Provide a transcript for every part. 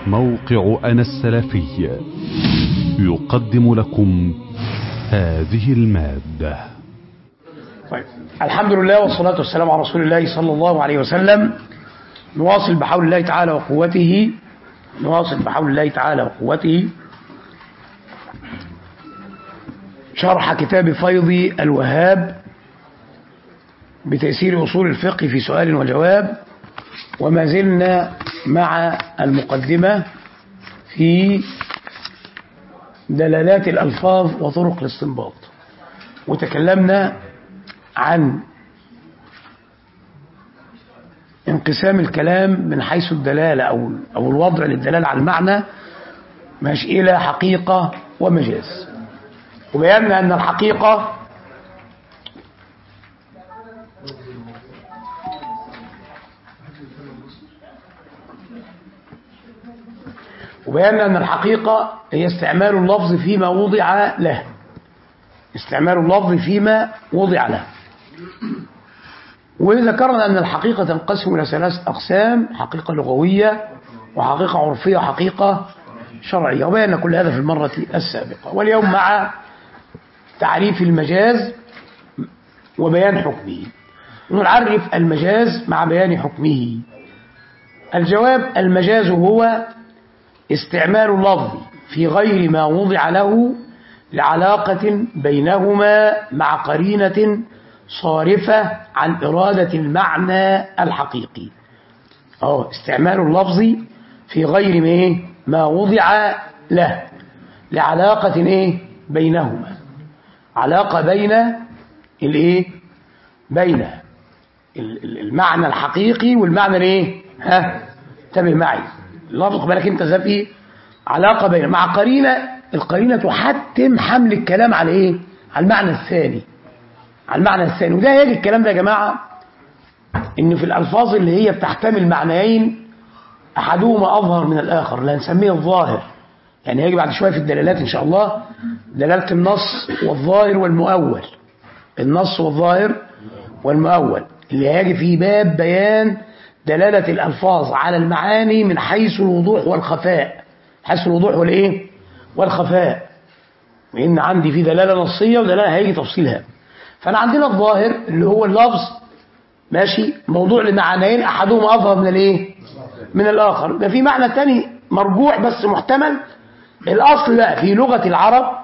موقع أنا السلفي يقدم لكم هذه المادة. طيب، الحمد لله والصلاة والسلام على رسول الله صلى الله عليه وسلم. نواصل بحول الله تعالى وقوته شرح كتاب فيض الوهاب بتيسير أصول الفقه في سؤال وجواب، وما زلنا مع المقدمة في دلالات الألفاظ وطرق الاستنباط، وتكلمنا عن انقسام الكلام من حيث الدلالة أو الوضع للدلالة على المعنى ماشي إلى حقيقة ومجاز، وبينا أن الحقيقة هي استعمال اللفظ فيما وضع له. وذكرنا أن الحقيقة تنقسم إلى 3 أقسام: حقيقة لغوية وحقيقة عرفية وحقيقة شرعية، وبينا كل هذا في المرة السابقة. واليوم مع تعريف المجاز وبيان حكمه. نعرف المجاز مع بيان حكمه. الجواب: المجاز هو استعمال اللفظ في غير ما وضع له لعلاقة بينهما مع قرينة صارفة عن إرادة المعنى الحقيقي. استعمال اللفظ في غير ما وضع له لعلاقة بينهما، علاقة بين المعنى الحقيقي والمعنى انتبه معي، اللفظ بالك انت زي علاقة بين مع قرينة، القرينة تحتم حمل الكلام على المعنى الثاني، وده يجي الكلام ده يا جماعة ان في الألفاظ اللي هي بتحتمل معنيين أحدهما أظهر من الآخر لا نسميه الظاهر. يعني هيجي بعد شوية في الدلالات إن شاء الله دلالة النص والظاهر والمؤول، النص والظاهر والمؤول اللي هيجي في باب بيان دلالة الألفاظ على المعاني من حيث الوضوح والخفاء، وإن عندي في دلالة نصية ودلالة هيجي تفصيلها. فأنا عندنا الظاهر اللي هو اللفظ ماشي موضوع لمعنيين أحدهما أظهر من الآخر، ده في معنى تاني مرجوع بس محتمل. الأصل بقى في لغة العرب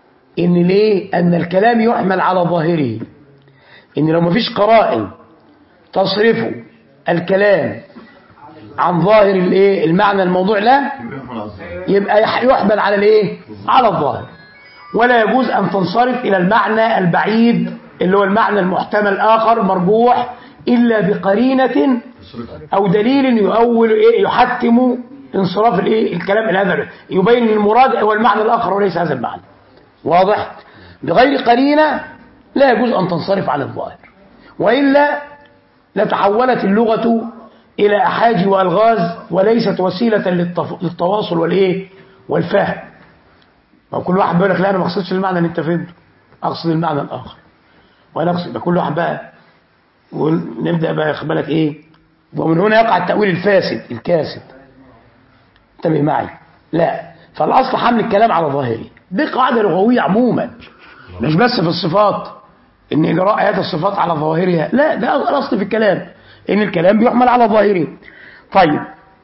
أن الكلام يحمل على ظاهره، إن لو مفيش قرائن تصرف الكلام عن ظاهر المعنى الموضوع له يبقى يحمل على الظاهر، ولا يجوز أن تنصرف إلى المعنى البعيد اللي هو المعنى المحتمل آخر مرجوح إلا بقرينة أو دليل يحتم انصراف الكلام إلى هذا، يبين المراد هو المعنى الآخر وليس هذا المعنى. واضح؟ بغير قرينة لا يجوز أن تنصرف على الظاهر، وإلا لتحولت اللغة إلى أحاجي وألغاز وليست وسيلة للتواصل والفهم. وكل واحد بيقول لك لا أنا ما أقصدش المعنى اللي أنت فهمته، أقصد المعنى الآخر، وأنا أقصد كل واحد بقى، ونبدأ بقى ياخد بالك ومن هنا يقع التأويل الفاسد الكاسد. انتبه معي، لا، فالأصل حمل الكلام على ظاهره، دي قاعدة لغوية عموما، مش بس في الصفات ان إجراء آيات الصفات على ظواهرها، لا، ده الأصل في الكلام ان الكلام بيحمل على ظاهره. طيب،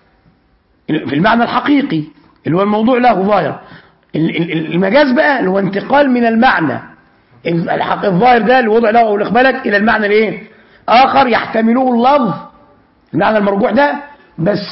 في المعنى الحقيقي اللي هو الموضوع له ظاهر، المجاز بقى اللي هو انتقال من المعنى الظاهر ده اللي وضع له او بالك الى المعنى آخر يحتمله اللفظ، المعنى المرجوح ده، بس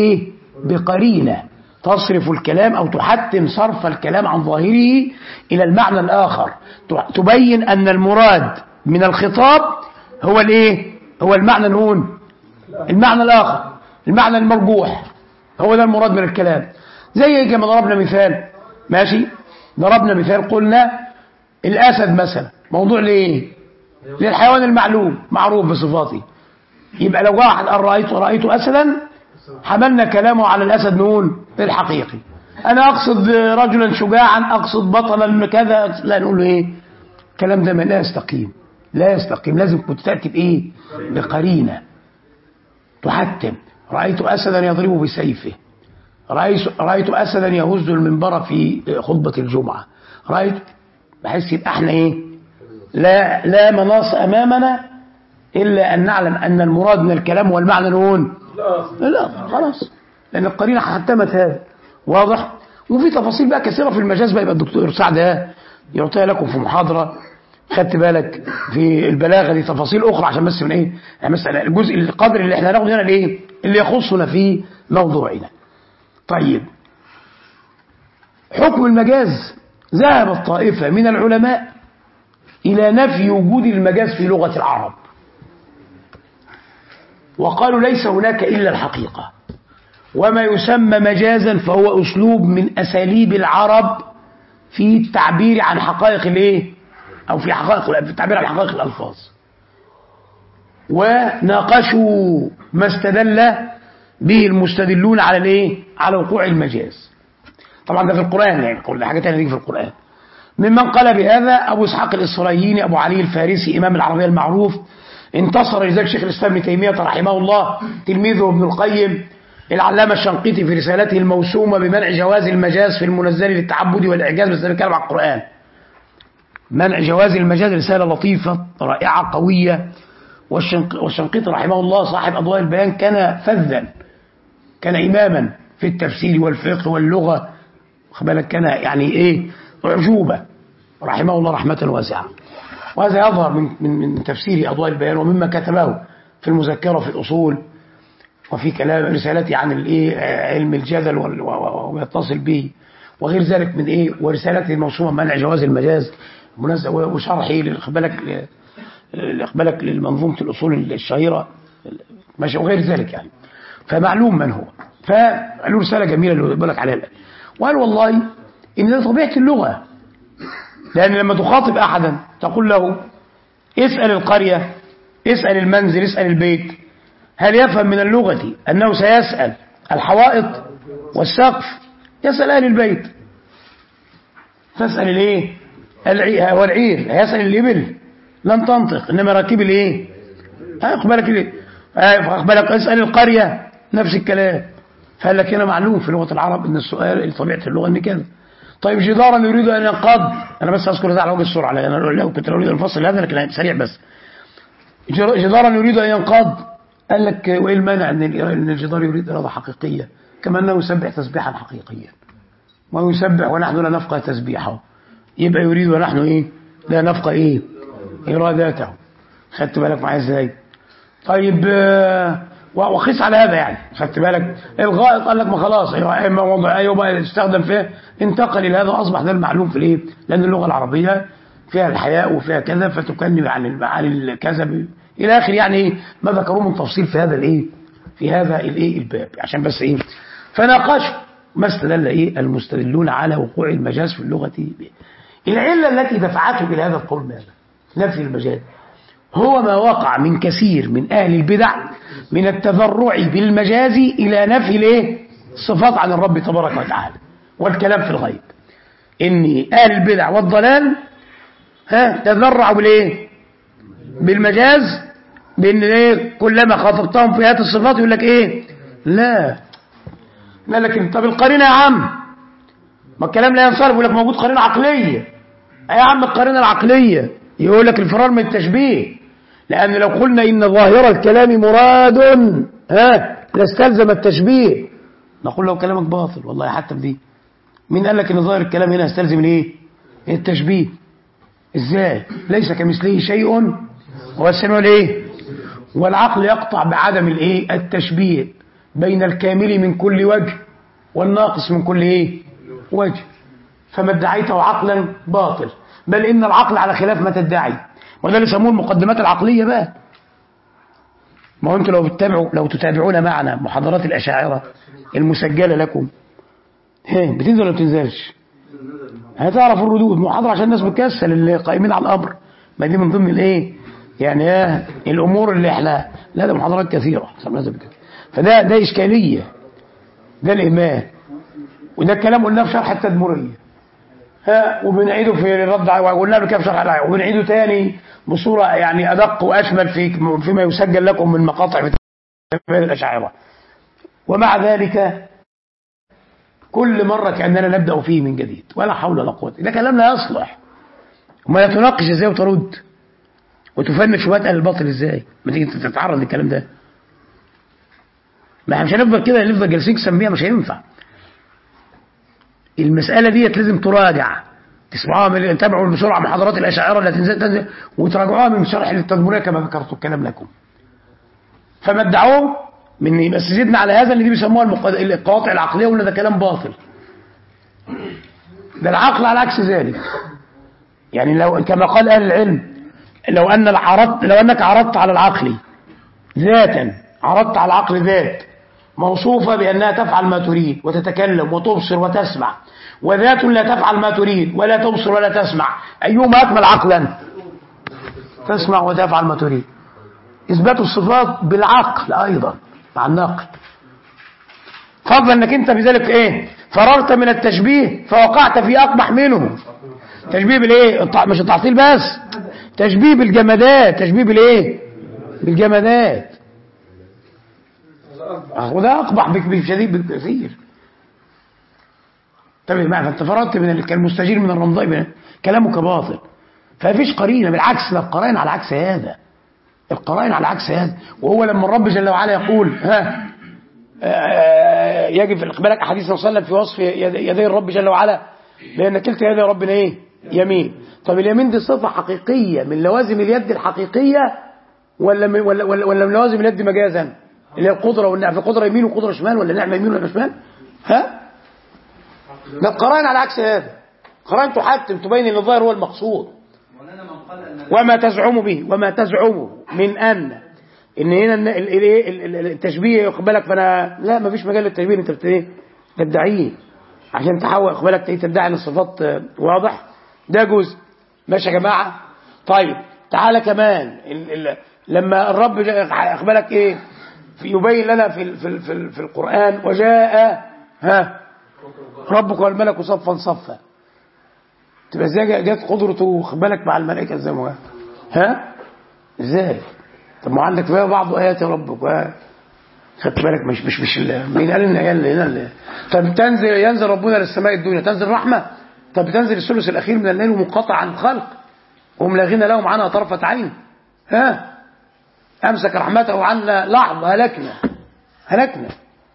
بقرينة تصرف الكلام أو تحتم صرف الكلام عن ظاهره إلى المعنى الآخر، تبين أن المراد من الخطاب هو هو المعنى المعنى الآخر، المعنى المرجوح، هو ده المراد من الكلام. زي كما ضربنا مثال، ماشي، ضربنا مثال قلنا الأسد مثلا موضوع للحيوان المعلوم معروف بصفاته، يبقى لو واحد قال رأيت أسدا حملنا كلامه على الأسد نقول الحقيقي. أنا أقصد رجلا شجاعا، أقصد بطلا كذا، لا نقول له الكلام ده لا يستقيم، لازم كنت تأتي بقرينة تحتم. رأيت أسدا يضرب بسيفه، رأيت أسدا يهز المنبر في خطبة الجمعة، رأيت، بحيث يبقى احنا ايه، لا مناص أمامنا إلا أن نعلم أن المراد من الكلام والمعنى نقول لا خلاص، لأن القرينة حتمت هذا واضح. وفي تفاصيل بقى كثيرة في المجاز بقى، يبقى الدكتور سعد يعطيها لكم في محاضرة، خدت بالك، في البلاغة دي تفاصيل أخرى، عشان بس من ايه، يعني مثلا الجزء القدر اللي احنا هناخده هنا الايه اللي يخصنا في موضوعنا. طيب، حكم المجاز، ذهب طائفة من العلماء إلى نفي وجود المجاز في لغة العرب، وقالوا ليس هناك إلا الحقيقة، وما يسمى مجازا فهو أسلوب من أساليب العرب في التعبير عن حقائق الايه، أو في التعبير عن حقائق الألفاظ. وناقشوا ما استدل به المستدلون على الايه، على وقوع المجاز. طبعا ده في القرآن، يعني كل حاجة تانية دي في القرآن. ممن قال بهذا أبو إسحاق الإسرائيلي أبو علي الفارسي إمام العربية المعروف، انتصر لذلك شيخ الإسلام ابن تيمية رحمه الله، تلميذه ابن القيم، العلامة الشنقيطي في رسالته الموسومة بمنع جواز المجاز في المنزل للتعبد والإعجاز، بس بنتكلم عن القرآن. منع جواز المجاز رسالة لطيفة رائعة قوية. والشنقيطي رحمه الله صاحب أضواء البيان كان فذا، كان إماما في التفسير والفقه واللغة، بالك، كان يعني ايه، أعجوبة رحمه الله رحمة واسعة. وهذا يظهر من تفسير أضواء البيان، ومما كتبه في المذكرة في الأصول، وفي كلام رسالته عن الايه، علم الجدل ويتصل به وغير ذلك من ايه، ورسالته الموسومة منع جواز المجاز منزه، وشرحه بالك للمنظومة الأصول الشهيرة ماشي، وغير ذلك يعني. فمعلوم من هو، فقالوا رسالة جميلة اللي بقول لك عليها الآن. وقال والله إن ده طبيعة اللغة، لأن لما تخاطب أحدا تقول له اسأل القرية، اسأل المنزل، اسأل البيت، هل يفهم من اللغة أنه سيسأل الحوائط والسقف؟ يسأل أهل البيت. تسأل الايه، والعير هيسأل الإبل لن تنطق، إنما راكب الايه، أقبلك اسأل القرية نفس الكلام. فقال لك هنا معلوم في لغة العرب ان السؤال طبيعة اللغة ان كذا. طيب، جدارا يريد ان ينقض، انا بس اذكر هذا على وجه السرعة، لان لو كنت اريد الفصل هذا لكن سريع بس. جدارا يريد ان ينقض، قال لك وايه المانع ان الجدار يريد إرادة حقيقية، كما انه يسبح تسبيحا حقيقيا، ويسبح ونحن لا نفقه تسبيحه، يبقى يريد ونحن ايه، لا نفقه ايه، اراداته. خدت بالك معايا ازاي؟ طيب، وقيس على هذا يعني، خدت بالك، الغائط قال لك ما خلاص، ايوه بقى يستخدم فيه، انتقل الى هذا، اصبح ده المعلوم في الايه، لان اللغه العربيه فيها الحياء وفيها كذا، فتكلم عن المعاني الكذا الى اخر، يعني ما ذكروه من تفصيل في هذا الايه، في هذا الايه الباب، عشان بس ايه، فناقشوا ما استدل ايه المستدلون على وقوع المجاز في اللغه به. العله التي دفعته الى هذا القول ماذا؟ نفي المجاز هو ما وقع من كثير من أهل البدع من التذرع بالمجاز إلى نفي الايه، الصفات عن الرب تبارك وتعالى والكلام في الغيب. إن أهل البدع والضلال تذرعوا بالايه، بالمجاز، بأن ايه، كلما خاطبتهم في هذه الصفات يقول لك ايه، لا لكن طب القرينة يا عم، ما الكلام لا ينصرف، يقول لك موجود قرينة عقلية. يا عم القرينة العقلية يقول لك الفرار من التشبيه، لأن لو قلنا إن ظاهر الكلام مراد لاستلزم التشبيه، نقول له كلامك باطل والله. حتى بدي مين قال لك إن ظاهر الكلام هنا يستلزم الايه، التشبيه؟ ازاي؟ ليس كمثله شيء هو السميع الايه، والعقل يقطع بعدم الايه، التشبيه بين الكامل من كل وجه والناقص من كل ايه، وجه. فما ادعيته عقلا باطل، بل إن العقل على خلاف ما تدعي، وده اللي يسموه المقدمات العقلية بقى. ما هو انتوا لو تتابعون معنا محاضرات الأشاعرة المسجلة لكم، بتنزل ولا بتنزلش؟ هتعرف الردود. محاضرة عشان الناس بتكسل اللي قائمين على الأمر، ما دي من ضمن الايه يعني الأمور اللي احنا، لا ده محاضرات كثيرة. فده إشكالية، ده الإيمان، وده الكلام قلناه في شرح التدمرية، وبنعيده في الرد، وقلنا له كيف شرح الآية، وبنعيده تاني بصورة يعني أدق وأشمل فيما يسجل لكم من مقاطع في الأشاعرة. ومع ذلك كل مرة كأننا نبدأ فيه من جديد، ولا حول ولا قوة. ده كلام لا يصلح. وما لا تناقش ازاي وترد وتفند شبهات اهل الباطل ازاي ما تيجي تتعرض للكلام ده؟ ما احنا مش هنفضل كده، نفضل جالسين سميها، مش هينفع. المسألة دي لازم تراجع، تسمعوها تابعوا بسرعة محاضرات الأشاعرة التي تنزل وتراجعوها من شرح للتدمرية كما ذكرت الكلام لكم. فما ادعوه من بس زدنا على هذا اللي دي بيسموها القواطع العقلية، ولا ده كلام باطل. ده العقل على عكس ذلك. يعني لو كما قال أهل العلم، لو أنك عرضت على العقل ذاتا، عرضت على العقل ذات موصوفة بأنها تفعل ما تريد وتتكلم وتبصر وتسمع، وذات لا تفعل ما تريد ولا تبصر ولا تسمع، أيهما أكمل عقلا؟ تسمع وتفعل ما تريد. إثبات الصفات بالعقل أيضا مع النقل، فضلا أنك أنت بذلك إيه؟ فررت من التشبيه فوقعت في أقبح منه. تشبيه بالإيه؟ مش التعطيل بس، تشبيه بالجمادات، تشبيه بالإيه؟ بالجمادات، وده أقبح بشديد بالكثير. طيب معنى أنت فررت من كالمستجير من الرمضاء، كلامك باطل. فمفيش قرينة، بالعكس، ده القرائن على عكس هذا، القرائن على عكس هذا. وهو لما الرب جل وعلا يقول يجب في بالك أحاديث صلى الله عليه وسلم في وصف يدي الرب جل وعلا بأن كلتا يدي ربنا إيه؟ يمين. طب اليمين دي صفة حقيقية من لوازم اليد الحقيقية ولا من لوازم اليد مجازا؟ اللي هي القدرة والنعمة، قدرة يمين وقدرة شمال، ولا نعمة يمين ولا شمال؟ ده القرائن على عكس هذا. قرائن تحتم تبين ان الظاهر هو المقصود. وما تزعمه من ان هنا التشبيه يقبلك، فانا لا، ما فيش مجال للتشبيه. انت تدعيه عشان تحاول يقبلك تدعي ان الصفات واضح، ده جزء ماشي يا جماعه. طيب تعالى كمان لما الرب يقبلك ايه يبين لنا في القرآن، وجاء ربك والملك صفا صفا. تبقى ازاي جت قدرته خبالك مع الملائكه ازاي؟ ازاي؟ طب ما عندك فيها بعض ايات يا ربك، خدت بالك؟ مش مين قال ان هنا طب ينزل ربنا للسماء الدنيا، تنزل رحمه؟ طب تنزل الثلث الاخير من الليل ومنقطع عن الخلق وهم لا غنى لهم عنها طرفه عين. امسك رحمته عنا لحظه، هلكنا.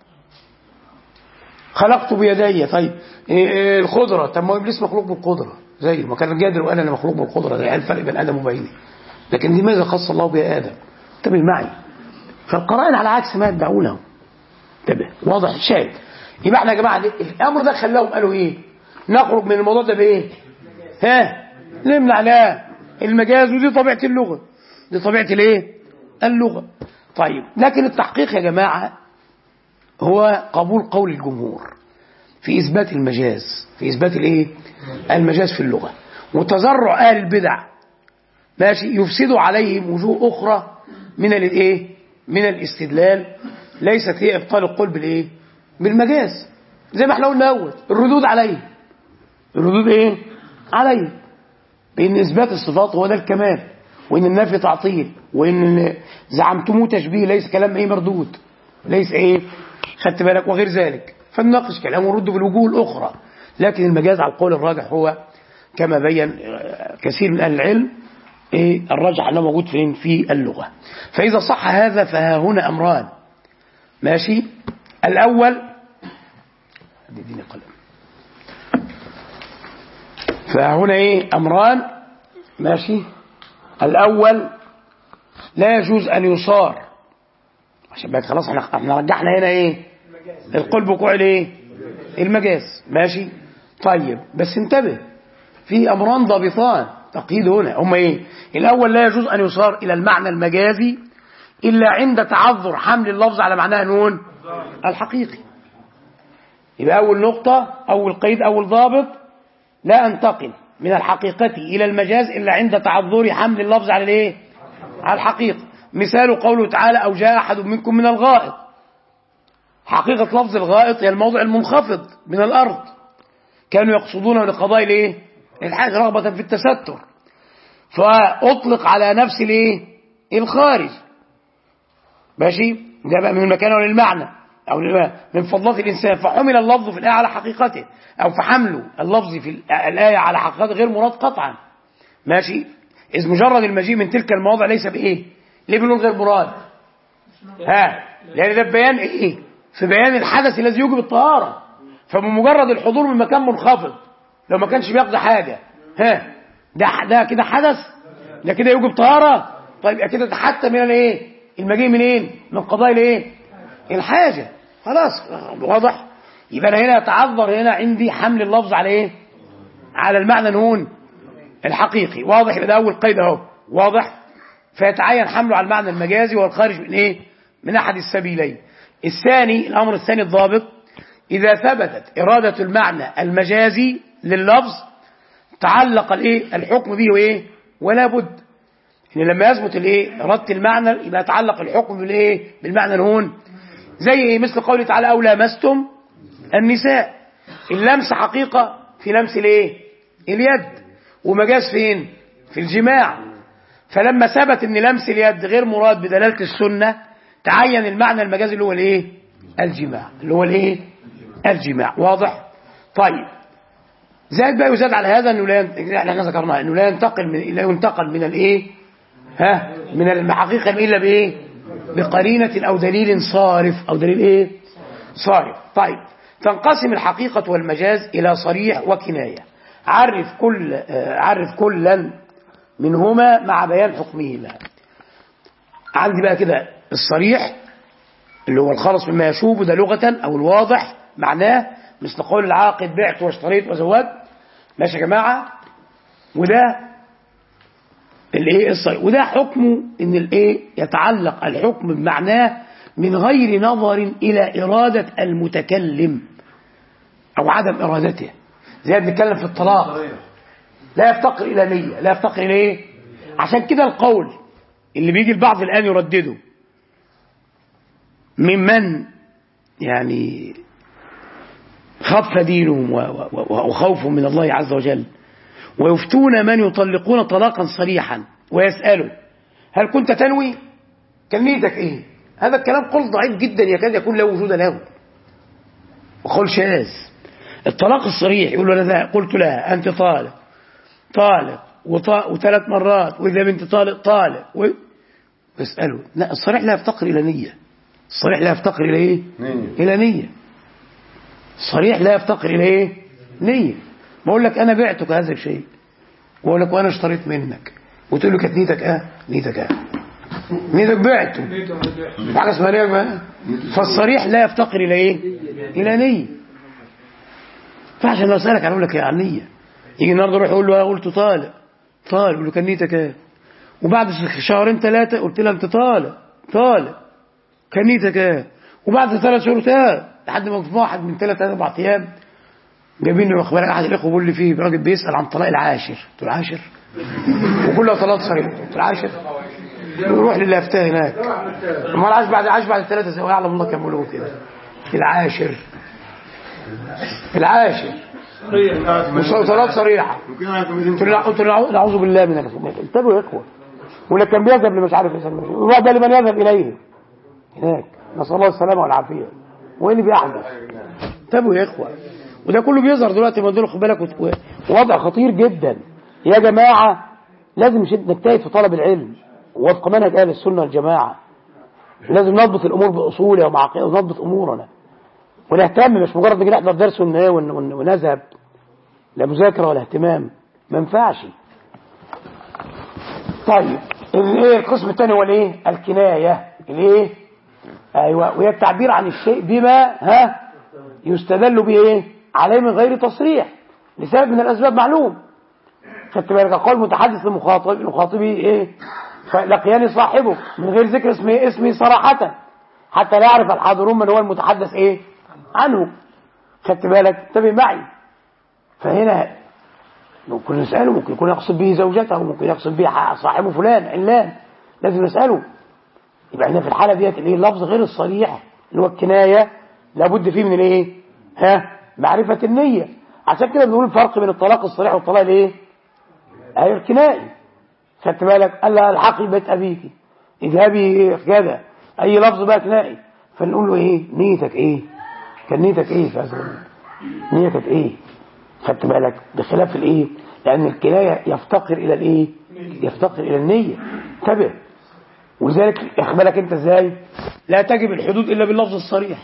خلقت بيدي. طيب القدره، طب ما ابليس مخلوق بالقدره زي ما كان الجادر وقال انا مخلوق بالقدره، ده الفرق بين ادم وبيني. لكن دي ماذا خص الله بها ادم؟ انتبه معي. فالقرائن على عكس ما يدعونه. انتبه، واضح شايف؟ يبقى احنا يا جماعه الامر ده خلاهم قالوا ايه؟ نخرج من الموضوع ده بايه؟ نمنع لا المجاز، ودي طبيعه اللغه، دي طبيعه الايه؟ اللغه. طيب لكن التحقيق يا جماعه هو قبول قول الجمهور في إثبات المجاز، في إثبات الإيه؟ المجاز في اللغة، وتزرع أهل البدع ماشي يفسدوا عليهم وجوه أخرى من الإيه؟ من الاستدلال، ليست هي إبطال القول بالإيه؟ بالمجاز. زي ما احنا قلنا أول، الردود عليه، الردود إيه؟ عليه، بأن إثبات الصفات هو ده الكمال، وإن النفي تعطيل، وإن زعمتموه تشبيه ليس كلام إيه؟ مردود، ليس إيه؟ خدت بالك؟ وغير ذلك. فنناقش كلام ونرد بالوجوه الأخرى. لكن المجاز على القول الراجح هو كما بين كثير من أهل العلم الراجح أنه موجود فين؟ في اللغة. فإذا صح هذا فها هنا أمران ماشي. الأول اديني قلم. فهنا ايه؟ أمران ماشي. الأول لا يجوز أن يصار، عشان بقى خلاص احنا رجحنا هنا ايه؟ القول بوقوع الايه؟ المجاز ماشي. طيب بس انتبه، في امران ضابطان تقييد هنا، هم ايه؟ الاول لا يجوز ان يصار الى المعنى المجازي الا عند تعذر حمل اللفظ على معناه نون الحقيقي. يبقى اول نقطة، اول قيد، اول ضابط، لا انتقل من الحقيقة الى المجاز الا عند تعذر حمل اللفظ على الايه؟ على الحقيقة. مثال قوله تعالى او جاء احد منكم من الغائط. حقيقة لفظ الغائط هي الموضع المنخفض من الأرض، كانوا يقصدونه لقضاء الايه؟ الحاجة، رغبة في التستر، فأطلق على نفس الايه؟ الخارج ماشي. ده بقى من المكان وللمعنى. أو من فضلات الإنسان، فحمل اللفظ في الآية على حقيقته، أو فحمله اللفظ في الآية على حقيقته غير مراد قطعا. ماشي. إذ مجرد المجيء من تلك المواضع ليس بإيه؟ ليه بنقول غير مراد؟ لأن ده بيان إيه؟ في بيان الحدث الذي يوجب الطهارة. فبمجرد الحضور من مكان منخفض لو ما كانش بيقضي حاجة، ده كده حدث، ده كده يوجب طهارة. طيب كده تحتى من الايه؟ المجيء منين؟ من قضاء الايه؟ الحاجة. خلاص واضح. يبقى أنا هنا يتعذر هنا عندي حمل اللفظ على ايه؟ على المعنى نون الحقيقي. واضح. يبقى ده اول قيد اهو. واضح. فيتعين حمله على المعنى المجازي والخارج من ايه؟ من احد السبيلين. الثاني، الامر الثاني الضابط، اذا ثبتت اراده المعنى المجازي لللفظ تعلق الايه؟ الحكم به وايه؟ ولا بد ان لما يثبت الايه؟ اراده المعنى يبقى يتعلق الحكم بالايه؟ بالمعنى الهون. زي ايه؟ مثل قوله تعالى او لامستم النساء. اللمس حقيقه في لمس الايه؟ اليد، ومجاز فين؟ في الجماع. فلما ثبت ان لمس اليد غير مراد بدلاله السنه تعين المعنى المجازي اللي هو الايه؟ الجماع. اللي هو الايه؟ الجماع. واضح. طيب زائد بقى يزاد على هذا انه احنا ذكرناه انه لا ينتقل من الايه؟ من الحقيقه الا بايه؟ بقرينه او دليل صارف، او دليل ايه؟ صارف. طيب تنقسم الحقيقه والمجاز الى صريح وكنايه. عرف كلا منهما مع بيان حكمه لها. عندي بقى كده الصريح اللي هو الخالص مما يشوب، ده لغة، أو الواضح معناه مثل قول العاقد بعت واشتريت وزوجت. ماشي يا جماعة. وده الايه؟ الصريح. وده حكمه ان الايه؟ يتعلق الحكم بمعناه من غير نظر إلى إرادة المتكلم أو عدم إرادته. زي بنتكلم في الطلاق، لا يفتقر إلى نية، لا يفتقر إلى إيه؟ عشان كده القول اللي بيجي البعض الآن يردده ممن يعني خف دينهم وخوفهم من الله عز وجل، ويفتون من يطلقون طلاقا صريحا ويسألوا هل كنت تنوي؟ كان نيتك ايه؟ هذا الكلام قول ضعيف جدا يكاد يكون لا وجود له، وقول شاذ. الطلاق الصريح يقول له انا قلت لها انت طالق وثلاث مرات، واذا بنت طالق يسألوا. لا، الصريح لا يفتقر الى نية. الصريح لا يفتقر الى ايه؟ الى نية. الصريح لا يفتقر الى ايه؟ نية. بقول لك انا بعتك هذا الشيء، واقول لك وانا اشتريت منك، وتقول له كانت نيتك نيتك بعته. في حاجه اسمها نيه. فالصريح لا يفتقر الى ايه؟ الى نية. فعشان لو اسالك اقول لك يا نية، يجي النهارده يروح يقول له انا قلت طالق، يقول له كان نيتك وبعد شهرين ثلاثه قلت لها انت طالق كان نيتك وبعد 3 شهور لحد ما في واحد من 3-4 ايام جايبين له اخبار احد الاخوه بيقول لي فيه راجل بيسال عن طلاق العاشر. قلت له العاشر؟ وكلها طلاق صريح. قلت له العاشر؟ يروح للي افتاه هناك. امال عاش بعد 3 سنين يعلم الله كم له كده. العاشر مش طلاق صريحه. قلت له نعوذ بالله من انتبهوا يا اخوه. ولا كان بيذهب اللي مش عارف يسمى الواحد ده لمن يذهب اليه هناك، نسال الله السلامه والعافيه. وايه اللي بيحدث؟ انتبهوا يا اخوه. وده كله بيظهر دلوقتي من دول. خد بالك وضع خطير جدا يا جماعه. لازم نجتهد في طلب العلم وفق منهج اهل السنه والجماعه. لازم نضبط الامور باصولها ومعاقلها ونضبط امورنا ونهتم. مش مجرد نجي نحضر درس ونذهب، لا مذاكره ولا اهتمام، ما ينفعش. طيب القسم الثاني هو الايه؟ الكنايه. الايه؟ ايوه، وهي التعبير عن الشيء بما يستدل به ايه؟ عليه من غير تصريح لسبب من الاسباب معلوم. خدت بالك؟ قول متحدث لمخاطبه ايه؟ لقياني صاحبه من غير ذكر اسمه صراحه حتى لا يعرف الحاضرون من هو المتحدث ايه عنه. خدت بالك؟ انتبه معي. فهنا ممكن نساله، ممكن يكون يقصد به زوجته، ممكن يقصد به صاحبه فلان علان، لازم نساله. يبقى هنا في الحاله ديت الايه؟ اللفظ غير الصريح اللي هو الكنايه لابد فيه من الايه؟ معرفه النيه. عشان كده بنقول الفرق بين الطلاق الصريح والطلاق الايه؟ الكنائي. خدت بالك؟ قال لها الحقي بيت ابيك، اذهبي كذا، اي لفظ بقى كنائي. فنقول له ايه نيتك ايه؟ كان نيتك ايه في هذا؟ نية كانت ايه؟ خدت بالك؟ بخلاف الايه؟ لان الكناية يفتقر الى الايه؟ يفتقر الى النية. انتبه. وذلك اخبرك انت ازاي؟ لا تجب الحدود الا باللفظ الصريح.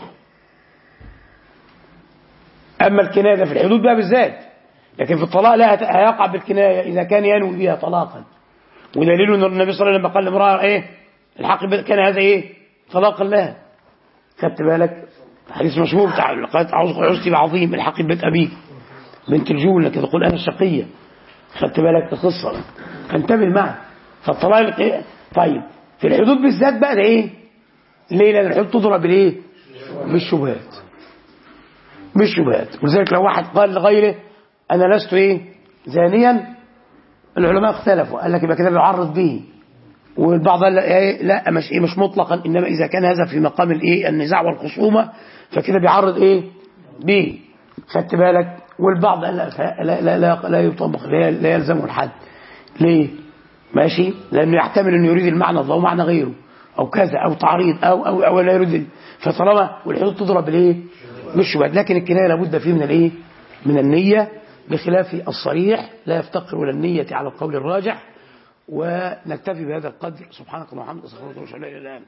اما الكناية ده في الحدود بقى بالذات، لكن في الطلاق لا هيقع بالكناية اذا كان ينوي بها طلاقا. ودليل ان النبي صلى الله عليه وسلم قال لامرأة ايه؟ الحق كان هذا ايه؟ طلاقا لها. خدت بالك؟ حديث مشهور بتاع قالت عزتي بعظيم الحق بيت ابيك بنت الجول كده تقول انا الشقيه. خدت بالك؟ القصه فانتبه معي. فالطلاق طيب في الحدود بالذات بقى ده ايه؟ ليه؟ لان الحدود تضرب بالايه؟ بالشبهات. بالشبهات. ولذلك لو واحد قال لغيره انا لست ايه؟ زانيا، العلماء اختلفوا قال لك يبقى كده بيعرض به. والبعض قال لا مش مطلقا، انما اذا كان هذا في مقام الايه؟ النزاع والخصومه فكده بيعرض ايه؟ به. خدت بالك؟ والبعض قال لا يطبق، لا يلزمه الحد. ليه؟ ماشي؟ لانه يحتمل انه يريد المعنى ده ومعنى غيره او كذا او تعريض او لا يريد. فطالما والحدود تضرب بالايه؟ بالشبهات. لكن الكنايه لابد فيه من الايه؟ من النيه، بخلاف الصريح لا يفتقر الى النيه على القول الراجح. ونكتفي بهذا القدر. سبحانك اللهم وبحمدك أستغفرك وأتوب إليك. لا إله إلا أنت.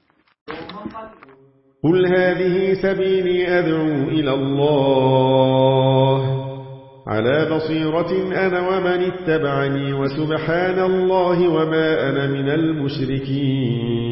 قل هذه سبيلي أدعو إلى الله على بصيرة أنا ومن اتبعني وسبحان الله وما أنا من المشركين.